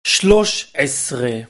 13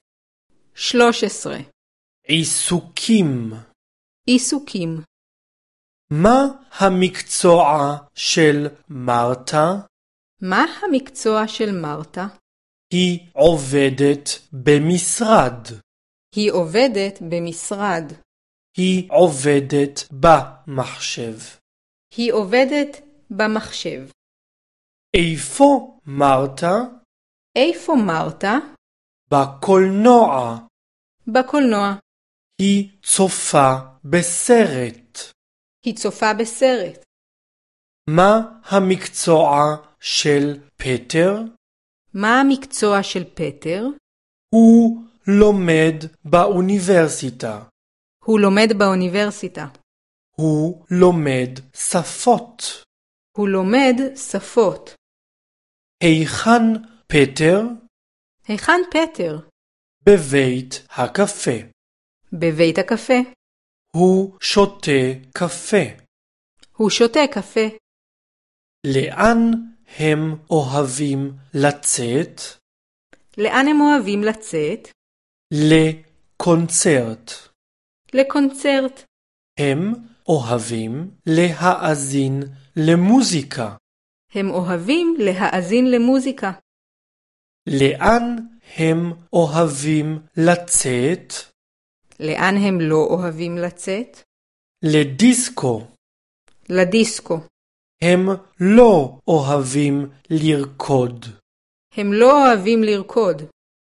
עיסוקים. עיסוקים. מה המקצוע של מרתה? מה המקצוע של מרתה? היא עובדת במשרד. היא עובדת במשרד. היא עובדת במחשב. היא עובדת במחשב. איפה מרתה? איפה מרתה? בקולנוע. בקולנוע. היא צופה בסרט. היא צופה בסרט. מה המקצוע של פטר? מה המקצוע של פטר? הוא לומד באוניברסיטה. הוא לומד באוניברסיטה. הוא לומד שפות. הוא לומד שפות. היכן פטר? היכן פטר? בבית הקפה. בבית הקפה. הוא שותה קפה. הוא שותה קפה. לאן הם אוהבים לצאת? לאן הם אוהבים לצאת? לקונצרט. לקונצרט. הם אוהבים להאזין למוזיקה. הם אוהבים להאזין למוזיקה. לאן הם אוהבים לצאת? לאן הם לא אוהבים לצאת? לדיסקו. לדיסקו. הם לא אוהבים לרקוד. הם לא אוהבים לרקוד.